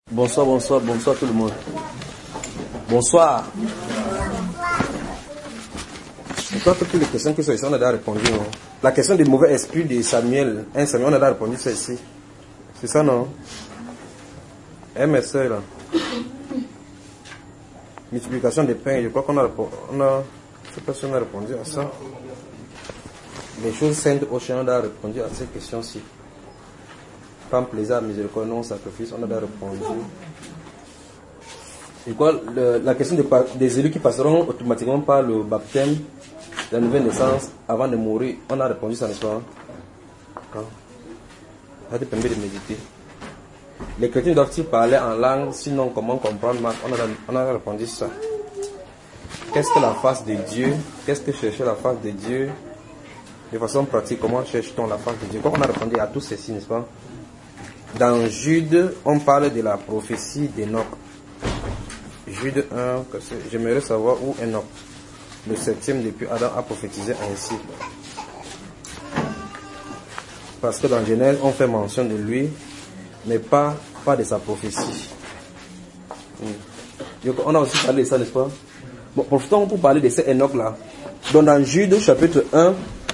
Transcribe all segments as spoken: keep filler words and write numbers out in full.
Bonsoir, bonsoir, bonsoir tout le monde. Bonsoir. Je crois que toutes les questions qui sont ici, on a déjà répondu. Non? La question du mauvais esprit de Samuel, un Samuel, on a déjà répondu ça ici. C'est ça, non? Eh, mes soeurs, là. Multiplication des pains, je crois qu'on a répondu. On a, je ne sais pas si on a répondu à ça. Les choses saintes au chien, on a répondu à ces questions-ci. Femme, plaisir, miséricorde, non, sacrifice, on a déjà répondu. Et quoi, le, la question de, des élus qui passeront automatiquement par le baptême, la nouvelle naissance, avant de mourir, on a répondu ça, n'est-ce pas? Ça te permet de méditer. Les chrétiens doivent-ils parler en langue, sinon comment comprendre? On a, on a répondu ça. Qu'est-ce que la face de Dieu? Qu'est-ce que chercher la face de Dieu? De façon pratique, comment cherche-t-on la face de Dieu? Quand on a répondu à tous ceci, n'est-ce pas? Dans Jude, on parle de la prophétie d'Enoch. Jude un, j'aimerais savoir où Enoch, le septième depuis Adam, a prophétisé ainsi. Parce que dans Genèse, on fait mention de lui, mais pas, pas de sa prophétie. Hmm. On a aussi parlé de ça, n'est-ce pas? Bon, profitons pour parler de ces Enoch-là. Donc dans Jude, chapitre un,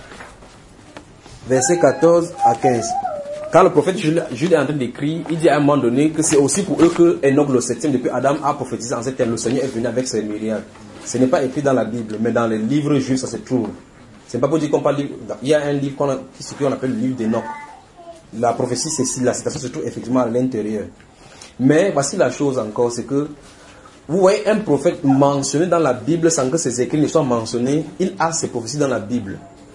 versets quatorze à quinze. Quand le prophète Jude est en train d'écrire, il dit à un moment donné que c'est aussi pour eux que Enoch, le septième depuis Adam, a prophétisé en cette terre. Le Seigneur est venu avec ses myriades. Ce n'est pas écrit dans la Bible, mais dans les livres juifs, ça se trouve. Ce n'est pas pour dire qu'on parle. Il y a un livre qu'on a, qui qu'on appelle le livre d'Enoch. La prophétie, c'est la citation se trouve effectivement à l'intérieur. Mais voici la chose encore, c'est que vous voyez un prophète mentionné dans la Bible sans que ses écrits ne soient mentionnés, il a ses prophéties dans la Bible.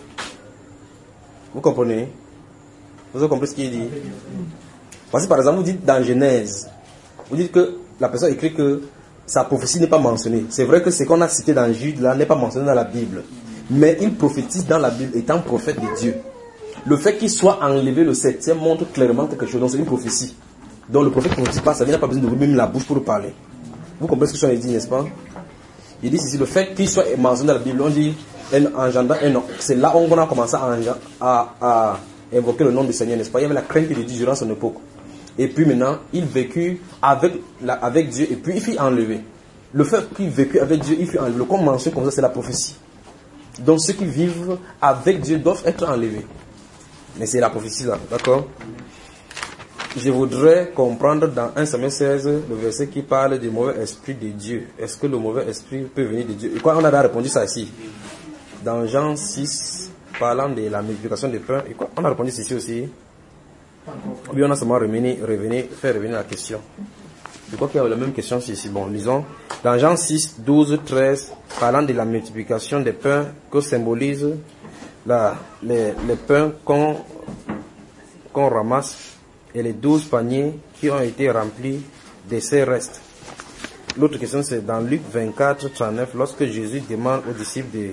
Vous comprenez? Vous avez compris ce qu'il dit? Voici par exemple, vous dites dans Genèse, vous dites que la personne écrit que sa prophétie n'est pas mentionnée. C'est vrai que ce qu'on a cité dans Jude là n'est pas mentionné dans la Bible. Mais il prophétise dans la Bible étant prophète de Dieu. Le fait qu'il soit enlevé le septième montre clairement quelque chose. Donc c'est une prophétie. Donc le prophète ne prophétise pas, ça vient, n'a pas besoin de ouvrir même la bouche pour parler. Vous comprenez ce que je dit, n'est-ce pas? Il dit ici, le fait qu'il soit mentionné dans la Bible, on dit engendrant un. C'est là où on a commencé à, à, à invoquer le nom du Seigneur, n'est-ce pas? Il y avait la crainte de Dieu durant son époque. Et puis maintenant, il vécut avec, la, avec Dieu et puis il fut enlevé. Le fait qu'il vécut avec Dieu, il fut enlevé. Comme mentionné comme ça, c'est la prophétie. Donc ceux qui vivent avec Dieu doivent être enlevés. Mais c'est la prophétie là, d'accord? Je voudrais comprendre dans un Samuel seize, le verset qui parle du mauvais esprit de Dieu. Est-ce que le mauvais esprit peut venir de Dieu? Et quoi, on a déjà répondu ça ici. Dans Jean six, parlant de la multiplication des pains, et quoi, on a répondu ceci aussi. Oui, on a seulement revenu, revenu, fait revenir la question. Je crois qu'il y a la même question ici. Bon, lisons. Dans Jean six, douze, treize, parlant de la multiplication des pains que symbolise la, les, les pains qu'on qu'on ramasse et les douze paniers qui ont été remplis de ces restes. L'autre question, c'est dans Luc vingt-quatre, trente-neuf, lorsque Jésus demande aux disciples de,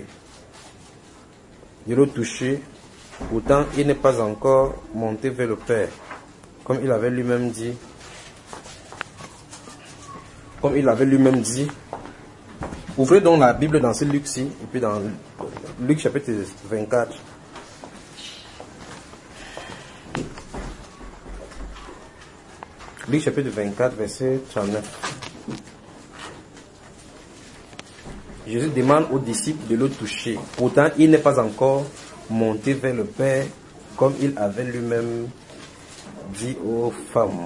de le toucher, pourtant il n'est pas encore monté vers le Père, comme il avait lui-même dit. Comme il avait lui-même dit. Ouvrez donc la Bible dans ce Luc-ci, et puis dans Luc chapitre vingt-quatre. Luc chapitre vingt-quatre, verset trente-neuf. Jésus demande aux disciples de le toucher. Pourtant, il n'est pas encore monté vers le Père, comme il avait lui-même dit aux femmes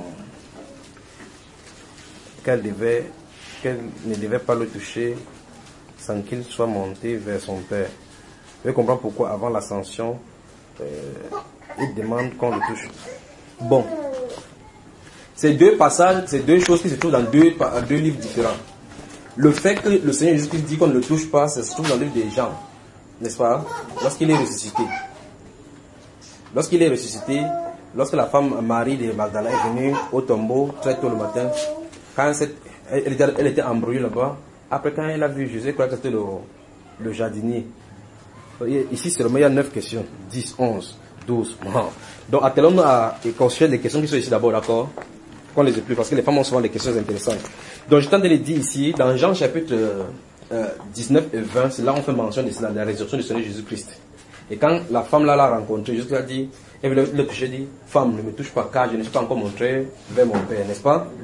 qu'elles devaient, qu'elles ne devaient pas le toucher sans qu'il soit monté vers son Père. Vous comprenez pourquoi avant l'ascension, euh, il demande qu'on le touche. Bon. Ces deux passages, ces deux choses qui se trouvent dans deux, deux livres différents. Le fait que le Seigneur Jésus-Christ dit qu'on ne le touche pas, ça se trouve dans le livre des Jean, n'est-ce pas? Lorsqu'il est ressuscité. Lorsqu'il est ressuscité, lorsque la femme Marie de Magdala est venue au tombeau très tôt le matin, quand cette, elle, était, elle était embrouillée là-bas, après quand elle a vu Jésus, elle croyait que c'était le, le jardinier. Ici seulement il y a neuf questions, dix, onze, douze. Donc attendons à considérer les questions qui sont ici d'abord, d'accord? Qu'on les ait plus, parce que les femmes ont souvent des questions intéressantes. Donc je tente de les dire ici, dans Jean chapitre euh, dix-neuf et vingt, c'est là où on fait mention de cela, de la résurrection du Seigneur Jésus-Christ. Et quand la femme là l'a rencontré, Jésus a dit, elle voulait le toucher, dit, femme, ne me touche pas car je ne suis pas encore montré vers mon Père, n'est-ce pas?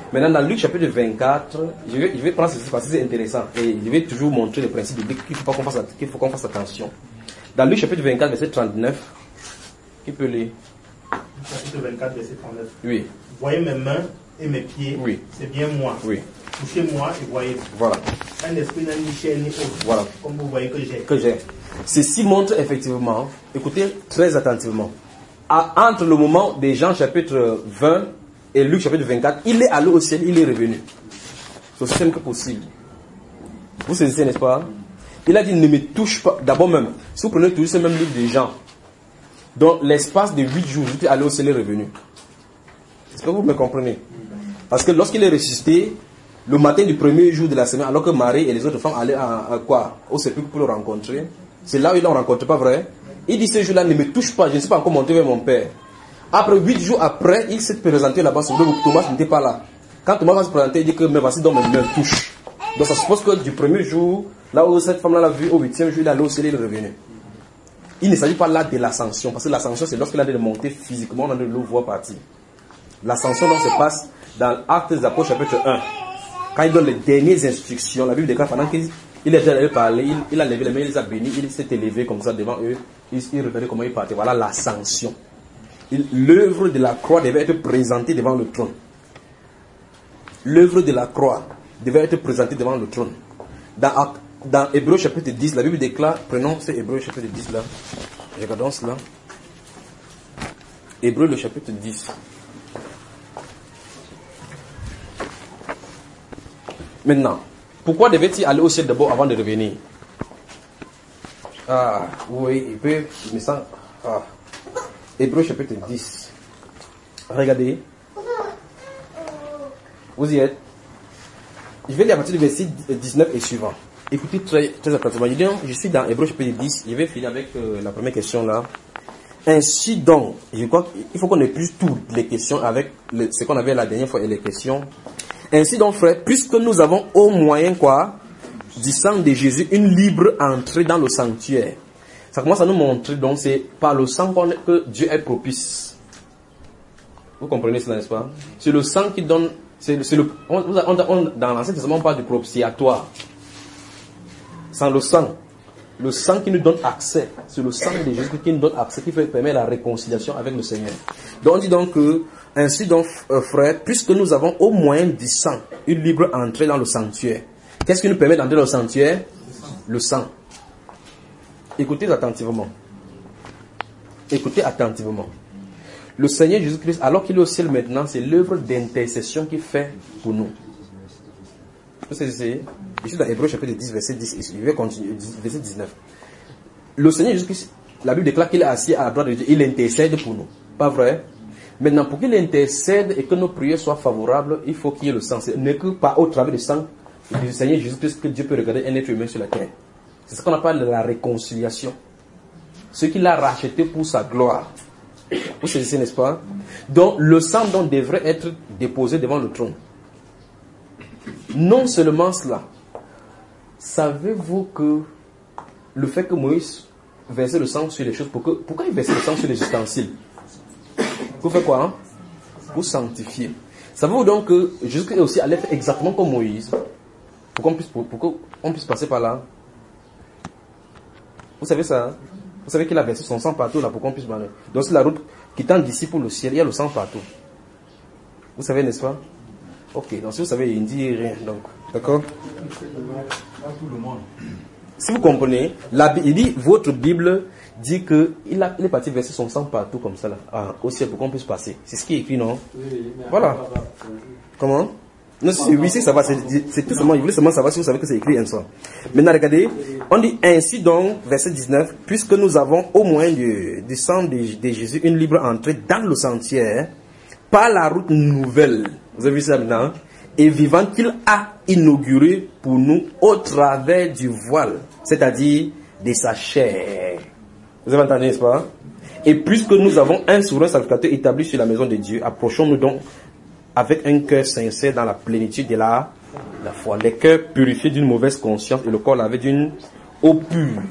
Maintenant, dans Luc chapitre vingt-quatre, je vais, je vais prendre ceci parce que c'est intéressant. Et je vais toujours montrer le principe biblique qu'il faut qu'on fasse, qu'il faut qu'on fasse attention. Dans Luc chapitre vingt-quatre, verset trente-neuf, qui peut lire? Chapitre vingt-quatre, verset trente-neuf. Oui. Voyez mes mains et mes pieds, oui. C'est bien moi. Oui. Touchez-moi et voyez. Voilà. Un esprit n'a ni chair ni os. Voilà. Comme vous voyez que j'ai. Que j'ai. Ceci montre effectivement, écoutez très attentivement, à, entre le moment des Jean chapitre vingt et Luc chapitre vingt-quatre, il est allé au ciel, il est revenu. C'est aussi simple que possible. Vous saisissez, n'est-ce pas? Il a dit, ne me touche pas. D'abord même, si vous prenez toujours ce même livre de Jean, dans l'espace de huit jours, il est allé au ciel et revenu. Est-ce que vous me comprenez? Parce que lorsqu'il est ressuscité, le matin du premier jour de la semaine, alors que Marie et les autres femmes allaient à, à quoi? Au sépulcre pour le rencontrer. C'est là où ils l'ont rencontré, pas vrai? Il dit, ce jour-là, ne me touche pas, je ne suis pas encore monté vers mon père. Après, huit jours après, il s'est présenté là-bas, sur le Thomas n'était pas là. Quand Thomas va se présenter, il dit que, mais voici donc mes mains touchent. Donc ça suppose que du premier jour, là où cette femme-là l'a vu, au huitième jour, il est allé au ciel et il est revenu. Il ne s'agit pas là de l'ascension, parce que l'ascension, c'est lorsqu'il a de monter physiquement, on a de le voir partir. L'ascension, donc, se passe dans Actes des Apôtres, chapitre un. Quand il donne les dernières instructions, la Bible déclare, pendant qu'il il était allé parler, il, il a levé les mains, il les a bénis, il s'est élevé comme ça devant eux, il, il regardait comment il partait. Voilà l'ascension. L'œuvre de la croix devait être présentée devant le trône. L'œuvre de la croix devait être présentée devant le trône. Dans, dans Hébreux chapitre dix, la Bible déclare, prenons ce Hébreux chapitre dix là, regardons cela. Hébreux le chapitre dix. Maintenant, pourquoi devait-il aller au ciel d'abord avant de revenir? Ah, oui, il peut, il me semble. Ah. Hébreux chapitre dix. Regardez. Vous y êtes. Je vais lire à partir du verset dix-neuf et suivant. Écoutez très, très attentivement. Je suis dans Hébreux chapitre dix. Je vais finir avec euh, la première question là. Ainsi donc, je crois qu'il faut qu'on épluche toutes les questions avec le, ce qu'on avait la dernière fois et les questions. Ainsi donc, frère, puisque nous avons au moyen quoi, du sang de Jésus, une libre entrée dans le sanctuaire. Ça commence à nous montrer, donc c'est par le sang que Dieu est propice. Vous comprenez cela, n'est-ce pas? C'est le sang qui donne, c'est, c'est le, on, on, on, dans l'Ancien Testament, on parle du propitiatoire. Sans le sang, le sang qui nous donne accès, c'est le sang de Jésus qui nous donne accès, qui permet la réconciliation avec le Seigneur. Donc on dit donc que, ainsi donc, euh, frère, puisque nous avons au moyen du sang une libre entrée dans le sanctuaire. Qu'est-ce qui nous permet d'entrer dans le sanctuaire? Le sang. Écoutez attentivement. Écoutez attentivement. Le Seigneur Jésus-Christ, alors qu'il est au ciel maintenant, c'est l'œuvre d'intercession qu'il fait pour nous. Vous savez, je suis dans Hébreux chapitre dix, verset dix, et je vais continuer, verset dix-neuf. Le Seigneur Jésus-Christ, la Bible déclare qu'il est assis à la droite de Dieu, il intercède pour nous. Pas vrai? Maintenant, pour qu'il intercède et que nos prières soient favorables, il faut qu'il y ait le sang. Ce n'est que par au travers du sang du Seigneur Jésus-Christ que Dieu peut regarder un être humain sur la terre. C'est ce qu'on appelle la réconciliation. Ce qu'il a racheté pour sa gloire. Vous saisissez, n'est-ce pas? Donc, le sang donc devrait être déposé devant le trône. Non seulement cela. Savez-vous que le fait que Moïse versait le sang sur les choses, pour que, pourquoi il versait le sang sur les ustensiles? Pour faire quoi, hein? Pour sanctifier. Savez-vous donc que Jésus est aussi allé faire exactement comme Moïse, pour qu'on puisse, pour, pour qu'on puisse passer par là? Vous savez ça, hein? Vous savez qu'il a versé son sang partout là pour qu'on puisse marcher. Donc c'est la route qui tend d'ici pour le ciel, il y a le sang partout. Vous savez, n'est-ce pas? Ok, donc si vous savez, il ne dit rien. Donc, d'accord? Si vous comprenez, la, il dit, votre Bible dit qu'il il est parti verser son sang partout comme ça là, ah, au ciel pour qu'on puisse passer. C'est ce qui est écrit, non? Voilà. Comment? Non, c'est, oui, c'est ça va, c'est, c'est tout seulement, il voulait seulement savoir si vous savez que c'est écrit ainsi. Maintenant, regardez, on dit ainsi donc, verset dix-neuf, puisque nous avons au moins du, du sang de, de Jésus une libre entrée dans le sanctuaire, par la route nouvelle, vous avez vu ça maintenant, et vivant qu'il a inauguré pour nous au travers du voile, c'est-à-dire de sa chair. Vous avez entendu, n'est-ce pas? Et puisque nous avons un souverain sacrificateur établi sur la maison de Dieu, approchons-nous donc avec un cœur sincère dans la plénitude de la, la foi. Les cœurs purifiés d'une mauvaise conscience et le corps lavé d'une eau pure.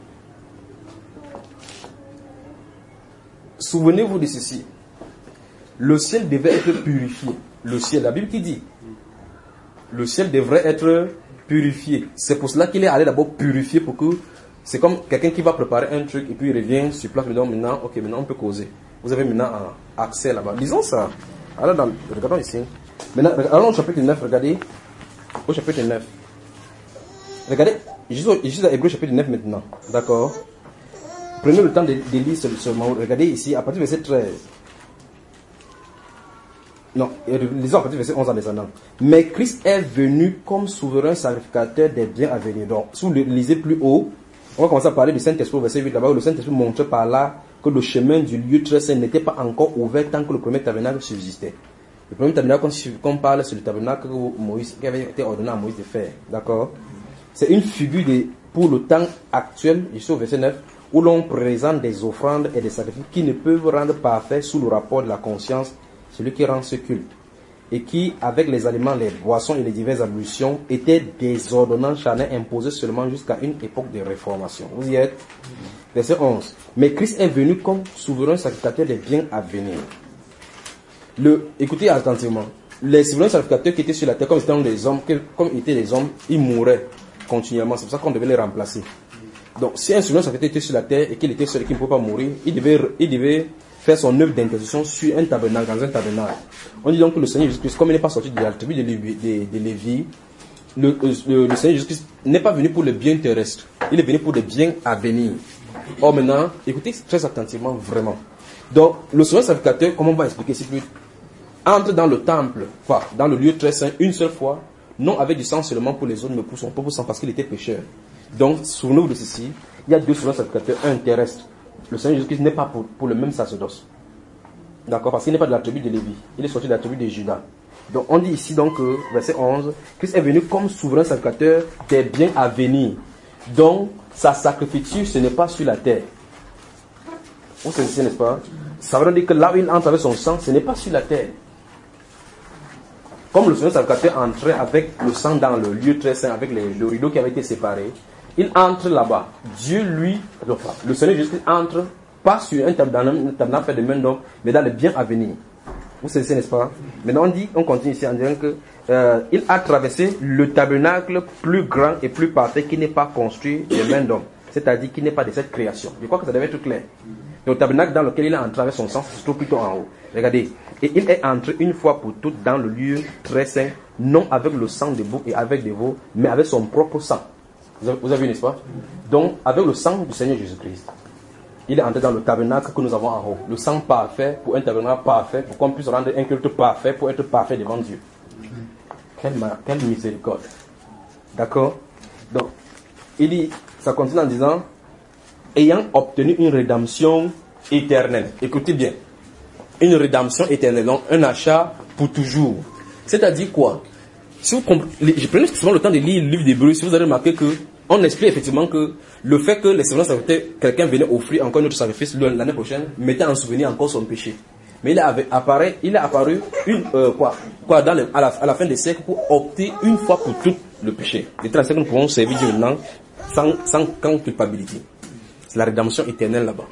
Souvenez-vous de ceci. le ciel devait être purifié. Le ciel, la Bible qui dit, le ciel devrait être purifié. C'est pour cela qu'il est allé d'abord purifier pour que, c'est comme quelqu'un qui va préparer un truc et puis il revient sur place, donc maintenant, ok, maintenant on peut causer. Vous avez maintenant un accès là-bas. Disons ça. Alors, dans, regardons ici. Maintenant, allons au chapitre neuf, regardez. Au chapitre neuf. Regardez, juste à Hébreu chapitre neuf maintenant. D'accord. Prenez le temps de, de lire ce, ce mot. Regardez ici, à partir du verset treize. Non, lisons à partir du verset onze en descendant. Mais Christ est venu comme souverain sacrificateur des biens à venir. Donc, si vous le lisez plus haut, on va commencer à parler du Saint-Esprit au verset huit, là-bas où le Saint-Esprit montrait par là que le chemin du lieu très saint n'était pas encore ouvert tant que le premier tabernacle subsistait. Le premier tabernacle qu'on parle, c'est le tabernacle que Moïse, qui avait été ordonné à Moïse de faire. D'accord? C'est une figure de, pour le temps actuel, ici au verset neuf, où l'on présente des offrandes et des sacrifices qui ne peuvent rendre parfait sous le rapport de la conscience, celui qui rend ce culte. Et qui, avec les aliments, les boissons et les diverses ablutions, étaient des ordonnances charnelles imposées seulement jusqu'à une époque de réformation. Vous y êtes? Verset onze. Mais Christ est venu comme souverain sacrificateur des biens à venir. Le, écoutez attentivement. Les souverains sacrificateurs qui étaient sur la terre, comme étant des hommes, comme étaient des hommes, ils mouraient continuellement. C'est pour ça qu'on devait les remplacer. Donc, si un souverain sacrificateur était sur la terre et qu'il était seul et qu'il ne pouvait pas mourir, il devait, il devait faire son œuvre d'intercession sur un tabernacle, dans un tabernacle. On dit donc que le Seigneur Jésus-Christ, comme il n'est pas sorti de la tribu de, de, de Lévi, le, le, le Seigneur Jésus-Christ n'est pas venu pour les biens terrestres. Il est venu pour des biens à venir. Or maintenant, écoutez très attentivement, vraiment. Donc, le souverain sacrificateur, comment on va expliquer ici plus, entre dans le temple, quoi, dans le lieu très saint, une seule fois, non avec du sang seulement pour les autres, mais pour son propre sang, parce qu'il était pécheur. Donc, souvenez-vous de ceci, il y a deux souverains sacrificateurs, un terrestre. Le Seigneur Jésus-Christ n'est pas pour, pour le même sacerdoce. D'accord, parce qu'il n'est pas de la tribu de Lévi, il est sorti de la tribu de Judas. Donc, on dit ici, donc, euh, verset onze, Christ est venu comme souverain sacrificateur des biens à venir. Donc, sa sacrifice, ce n'est pas sur la terre. Vous savez, n'est-ce pas? Ça veut dire que là où il entre avec son sang, ce n'est pas sur la terre. Comme le Seigneur sacrificateur entrait avec le sang dans le lieu très saint, avec les, le rideau qui avait été séparé, il entre là-bas. Dieu, lui, le Seigneur Jésus entre, pas sur un tabernacle fait de main d'homme, mais dans le bien à venir. Vous savez, n'est-ce pas? Maintenant, on dit, on continue ici en disant que euh, il a traversé le tabernacle plus grand et plus parfait qui n'est pas construit de main d'homme. C'est-à-dire qui n'est pas de cette création. Je crois que ça devait être clair. Le tabernacle dans lequel il a entré avec son sang, se trouve plutôt en haut. Regardez. Et il est entré une fois pour toutes dans le lieu très saint, non avec le sang des boucs et avec des veaux, mais avec son propre sang. Vous avez, vous avez vu, n'est-ce pas? Donc, avec le sang du Seigneur Jésus-Christ, il est entré dans le tabernacle que nous avons en haut. Le sang parfait pour un tabernacle parfait, pour qu'on puisse rendre un culte parfait, pour être parfait devant Dieu. Quelle, quelle miséricorde. D'accord? Donc, il dit, ça continue en disant, ayant obtenu une rédemption éternelle. Écoutez bien. Une rédemption éternelle, donc un achat pour toujours. C'est-à-dire quoi? Si vous comprenez, je prenais souvent le temps de lire le livre d'Hébreux, si vous avez remarqué que on explique effectivement que le fait que les souverains sacrificateurs, quelqu'un venait offrir encore un autre sacrifice l'année prochaine, mettait en souvenir encore son péché. Mais il est apparu, il est apparu une, euh, quoi, quoi, dans le, à, la, à la fin des siècles pour opter une fois pour toutes le péché. De telle sorte que nous pouvons servir Dieu maintenant sans, sans, sans culpabilité. C'est la rédemption éternelle là-bas.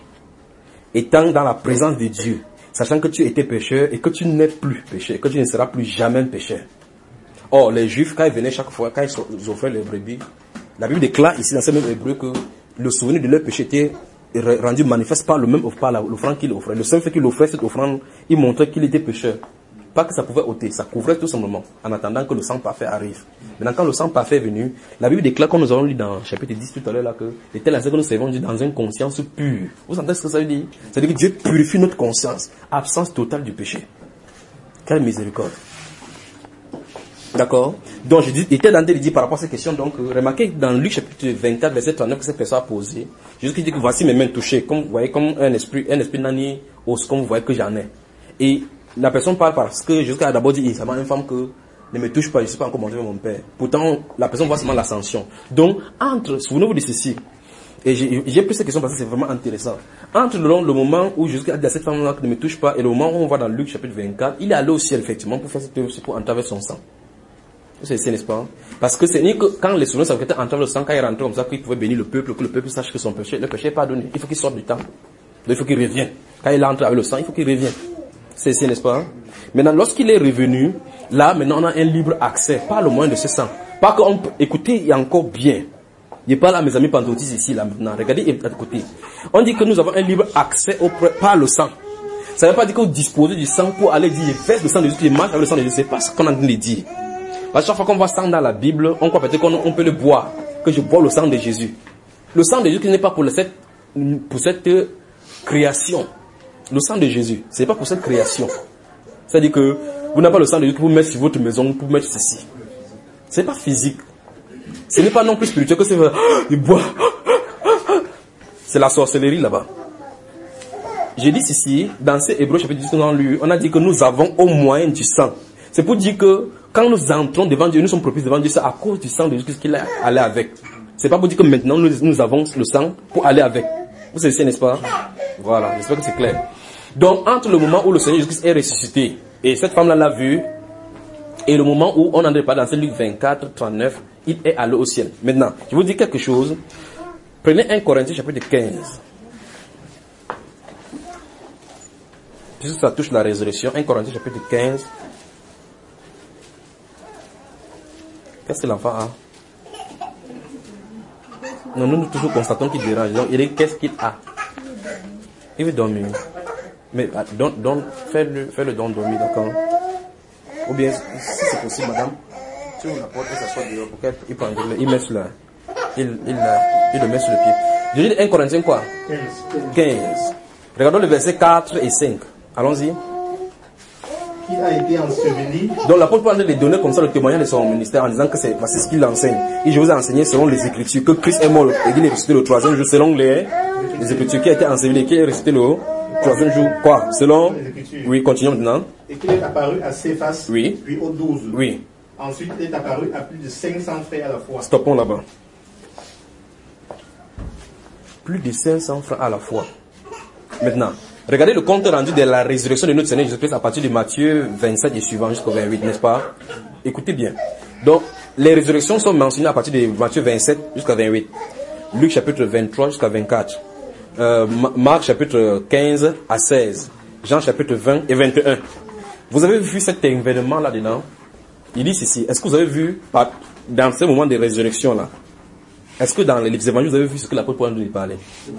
Étant dans la présence de Dieu, sachant que tu étais pécheur et que tu n'es plus pécheur, et que tu ne seras plus jamais pécheur. Or, les Juifs, quand ils venaient chaque fois, quand ils offraient les brebis, la Bible déclare ici dans ce même hébreu que le souvenir de leur péché était rendu manifeste par le même par l'offrande qu'il offrait. Le seul fait qu'il offrait cette offrande, il montrait qu'il était pécheur. Pas que ça pouvait ôter, ça couvrait tout simplement, en attendant que le sang parfait arrive. Maintenant, quand le sang parfait est venu, la Bible déclare, comme nous avons lu dans le chapitre dix tout à l'heure, là, que de telle façon que nous servons Dieu dans une conscience pure. Vous entendez ce que ça veut dire? C'est-à-dire que Dieu purifie notre conscience, absence totale du péché. Quelle miséricorde. D'accord? Donc, je dis, il était dans des dit par rapport à cette question, donc, euh, remarquez dans Luc chapitre vingt-quatre, verset trente-neuf, que cette personne a posé. Jésus qui dit que voici mes mains touchées, comme vous voyez, comme un esprit, un esprit nani, comme vous voyez que j'en ai. Et la personne parle parce que Jésus a d'abord dit, ça m'a une femme que ne me touche pas, je ne suis pas encore monté avec mon père. Pourtant, la personne voit seulement l'ascension. Donc, entre, souvenez-vous de ceci. Et j'ai, j'ai pris cette question parce que c'est vraiment intéressant. Entre le, le moment où Jésus a dit à cette femme-là que ne me touche pas et le moment où on voit dans Luc chapitre vingt-quatre, il est allé au ciel, effectivement, pour faire cette œuvre, pour entrer avec son sang. C'est ça, n'est-ce pas? Parce que c'est ni que quand les souverains sacrificateurs entraient le sang, quand ils rentraient comme ça, qu'ils pouvaient bénir le peuple, que le peuple sache que son péché, le péché est pardonné. Il faut qu'il sorte du temple. Donc il faut qu'il revienne. Quand il entre avec le sang, il faut qu'il revienne. C'est ici, n'est-ce pas? Maintenant, lorsqu'il est revenu, là, maintenant, on a un libre accès, par le moyen de ce sang. Pas qu'on peut écouter encore bien. Je parle à mes amis pentecôtistes ici, là, maintenant. Regardez à côté. On dit que nous avons un libre accès au, par le sang. Ça ne veut pas dire qu'on dispose du sang pour aller dire, verse le sang de Jésus, il marche avec le sang de Jésus. C'est pas ce qu'on a dit de dire. Parce que chaque fois qu'on voit sang dans la Bible, on croit peut-être qu'on peut le boire. Que je bois le sang de Jésus. Le sang de Jésus n'est pas pour, le, cette, pour cette création. Le sang de Jésus, ce n'est pas pour cette création. C'est-à-dire que vous n'avez pas le sang de Jésus pour mettre sur votre maison, pour mettre ceci. Ce n'est pas physique. Ce n'est pas non plus spirituel que c'est oh, il boit. C'est la sorcellerie là-bas. J'ai dit ceci, dans ces Hébreux chapitre dix, on a dit que nous avons au moins du sang. C'est pour dire que quand nous entrons devant Dieu, nous sommes propices devant Dieu, c'est à cause du sang de Jésus qu'il est allé avec. C'est pas pour dire que maintenant nous, nous avons le sang pour aller avec. Vous savez, n'est-ce pas? Voilà, j'espère que c'est clair. Donc, entre le moment où le Seigneur Jésus-Christ est ressuscité, et cette femme-là l'a vu, et le moment où on en est parlé dans Luc vingt-quatre, trente-neuf, il est allé au ciel. Maintenant, je vous dis quelque chose. Prenez un Corinthiens chapitre quinze. Puisque ça touche la résurrection, un Corinthiens chapitre quinze. Qu'est-ce que l'enfant a? Non, nous, nous toujours constatons qu'il dérange. Donc, il dit, qu'est-ce qu'il a? Il veut dormir. Mais, don, don, fais-le, fais-le don dormir, d'accord? Ou bien, si c'est possible, madame, tu ouvres la porte et s'assoit dehors pour qu'il prenne le, il met sur la, il, il, il le met sur le pied. Je dis un Corinthiens quoi? quinze. Regardons le verset quatre et cinq. Allons-y. Qui a été enseveli. Donc l'apôtre Paul les donner comme ça le témoignage de son ministère en disant que c'est ce qu'il enseigne. Et je vous ai enseigné selon les Écritures que Christ est mort et qu'il est ressuscité le troisième jour selon les, les Écritures, qui a été enseveli, qui est ressuscité le troisième jour. Quoi? Selon les Écritures. Oui, continuons maintenant. Et qu'il est apparu à Céphas, oui. Puis aux douze. Oui. Ensuite, il est apparu à plus de cinq cents frères à la fois. Stoppons là-bas. Plus de cinq cents frères à la fois. Maintenant, regardez le compte rendu de la résurrection de notre Seigneur Jésus-Christ à partir de Matthieu vingt-sept et suivant jusqu'au vingt-huit, n'est-ce pas? Écoutez bien. Donc, les résurrections sont mentionnées à partir de Matthieu vingt-sept jusqu'à vingt-huit. Luc chapitre vingt-trois jusqu'à vingt-quatre. Euh, Marc chapitre quinze à seize. Jean chapitre vingt et vingt et un. Vous avez vu cet événement là-dedans? Il dit ceci. Est-ce que vous avez vu, dans ce moment de résurrection là, est-ce que dans les évangiles vous avez vu ce que l'apôtre Paul nous parlait?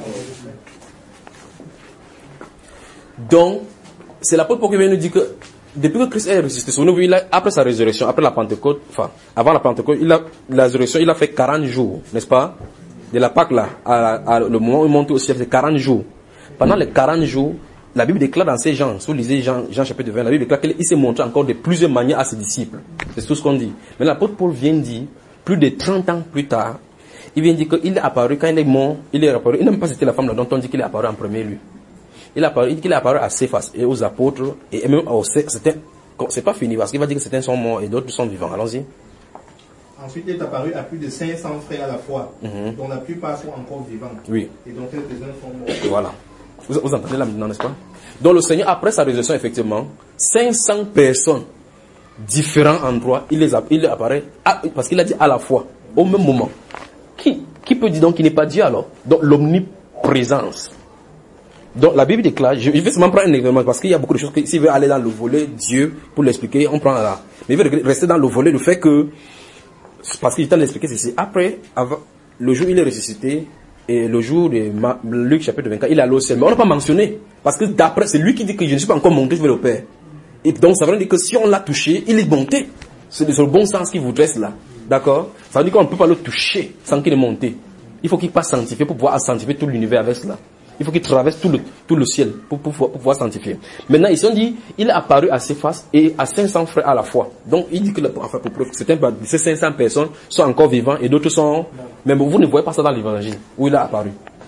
Donc, c'est l'apôtre Paul qui vient nous dire que depuis que Christ est ressuscité, souvenez-vous, il a, après sa résurrection, après la Pentecôte, enfin, avant la Pentecôte, il a, la résurrection, il a fait quarante jours, n'est-ce pas? De la Pâque là, à, à, le moment où il monte au ciel, c'est quarante jours. Pendant les quarante jours, la Bible déclare dans ces gens, si vous lisez Jean, Jean chapitre vingt, la Bible déclare qu'il s'est montré encore de plusieurs manières à ses disciples. C'est tout ce qu'on dit. Mais l'apôtre Paul vient dire, plus de trente ans plus tard, il vient dire qu'il est apparu, quand il est mort, il est apparu, il n'a même pas cité la femme là, dont on dit qu'il est apparu en premier lui. Il, apparu, il dit qu'il est apparu à Céphas et aux apôtres, et même aux certains, c'est pas fini, parce qu'il va dire que certains sont morts et d'autres sont vivants. Allons-y. Ensuite, il est apparu à plus de cinq cents frères à la fois, mm-hmm. dont la plupart sont encore vivants. Oui. Et dont quelques-uns sont morts. Voilà. Vous, vous entendez là maintenant, n'est-ce pas? Donc le Seigneur, après sa résurrection, effectivement, cinq cents personnes, différents endroits, il les a, il apparaît, à, parce qu'il a dit à la fois, au même moment. Qui, qui peut dire donc qu'il n'est pas Dieu alors? Donc l'omniprésence. Donc la Bible déclare, je, je vais seulement prendre un exemple parce qu'il y a beaucoup de choses que s'il veut aller dans le volet Dieu pour l'expliquer, on prend là. Mais il veut rester dans le volet le fait que, parce qu'il est temps d'expliquer ceci. Après, avant, le jour où il est ressuscité, et le jour de Ma, Luc chapitre vingt-quatre, il est allé au ciel. Mais on n'a pas mentionné. Parce que d'après, c'est lui qui dit que je ne suis pas encore monté, je vais le Père. Et donc ça veut dire que si on l'a touché, il est monté. C'est le bon sens qu'il vous dresse là. D'accord? Ça veut dire qu'on ne peut pas le toucher sans qu'il est monté. Il faut qu'il passe sanctifié pour pouvoir sanctifier tout l'univers avec cela. Il faut qu'il traverse tout le, tout le ciel pour, pour, pour, pour pouvoir sanctifier. Maintenant, ici on dit, il est apparu à Céphas et à cinq cents frères à la fois. Donc, il dit que, enfin, pour, pour, certains, ces cinq cents personnes sont encore vivants et d'autres sont, mais vous ne voyez pas ça dans l'évangile, où il est apparu.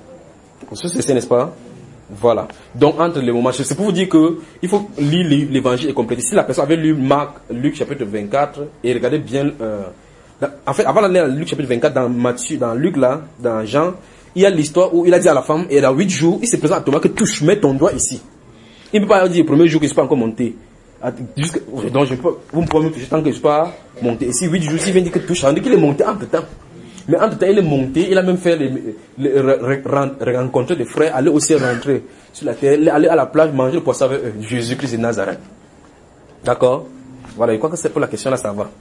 Ça, c'est ça, n'est-ce pas? Voilà. Donc, entre les moments, c'est pour vous dire que, il faut lire l'évangile et compléter. Si la personne avait lu Marc, Luc chapitre vingt-quatre, et regardez bien, euh, en fait, avant d'aller à Luc chapitre vingt-quatre, dans Matthieu, dans Luc là, dans Jean, il y a l'histoire où il a dit à la femme, et dans huit jours, il se présente à Thomas que touche, mets ton doigt ici. Il ne peut pas dire le premier jour que je ne suis pas encore monté. Jusque, donc je peux, vous ne pouvez me toucher tant que je ne suis pas monté. Et si huit jours, s'il vient dire que touche, ça veut dire qu'il est monté entre temps. Mais entre temps, il est monté, il a même fait les, les, les rencontrer des frères, aller aussi rentrer sur la terre, aller à la plage, manger le poisson avec eux. Jésus-Christ de Nazareth. D'accord? Voilà, je crois que c'est pour la question là, ça va.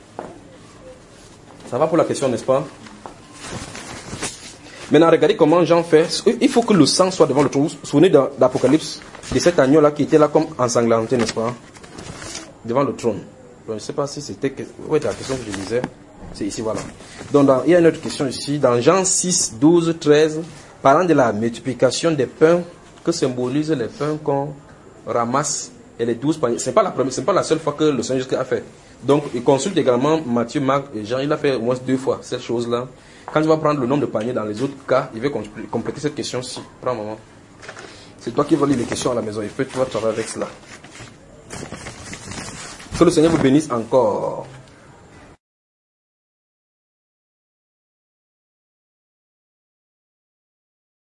Ça va pour la question, n'est-ce pas? Maintenant, regardez comment Jean fait. Il faut que le sang soit devant le trône. Vous vous souvenez de l'Apocalypse, de cet agneau-là qui était là comme ensanglanté, n'est-ce pas? Devant le trône. Donc, je ne sais pas si c'était... Oui, la question que je disais, c'est ici, voilà. Donc, dans, il y a une autre question ici. Dans Jean six, douze, treize, parlant de la multiplication des pains que symbolisent les pains qu'on ramasse et les douze paniers. Ce n'est pas la première, c'est pas la seule fois que le Seigneur Jésus a fait. Donc, il consulte également Matthieu, Marc et Jean. Il a fait au moins deux fois cette chose-là. Quand tu vas prendre le nombre de paniers dans les autres cas, il va compléter cette question-ci. Prends un moment. C'est toi qui vas lire les questions à la maison. Il peut, tu vas travailler avec cela. Que le Seigneur vous bénisse encore.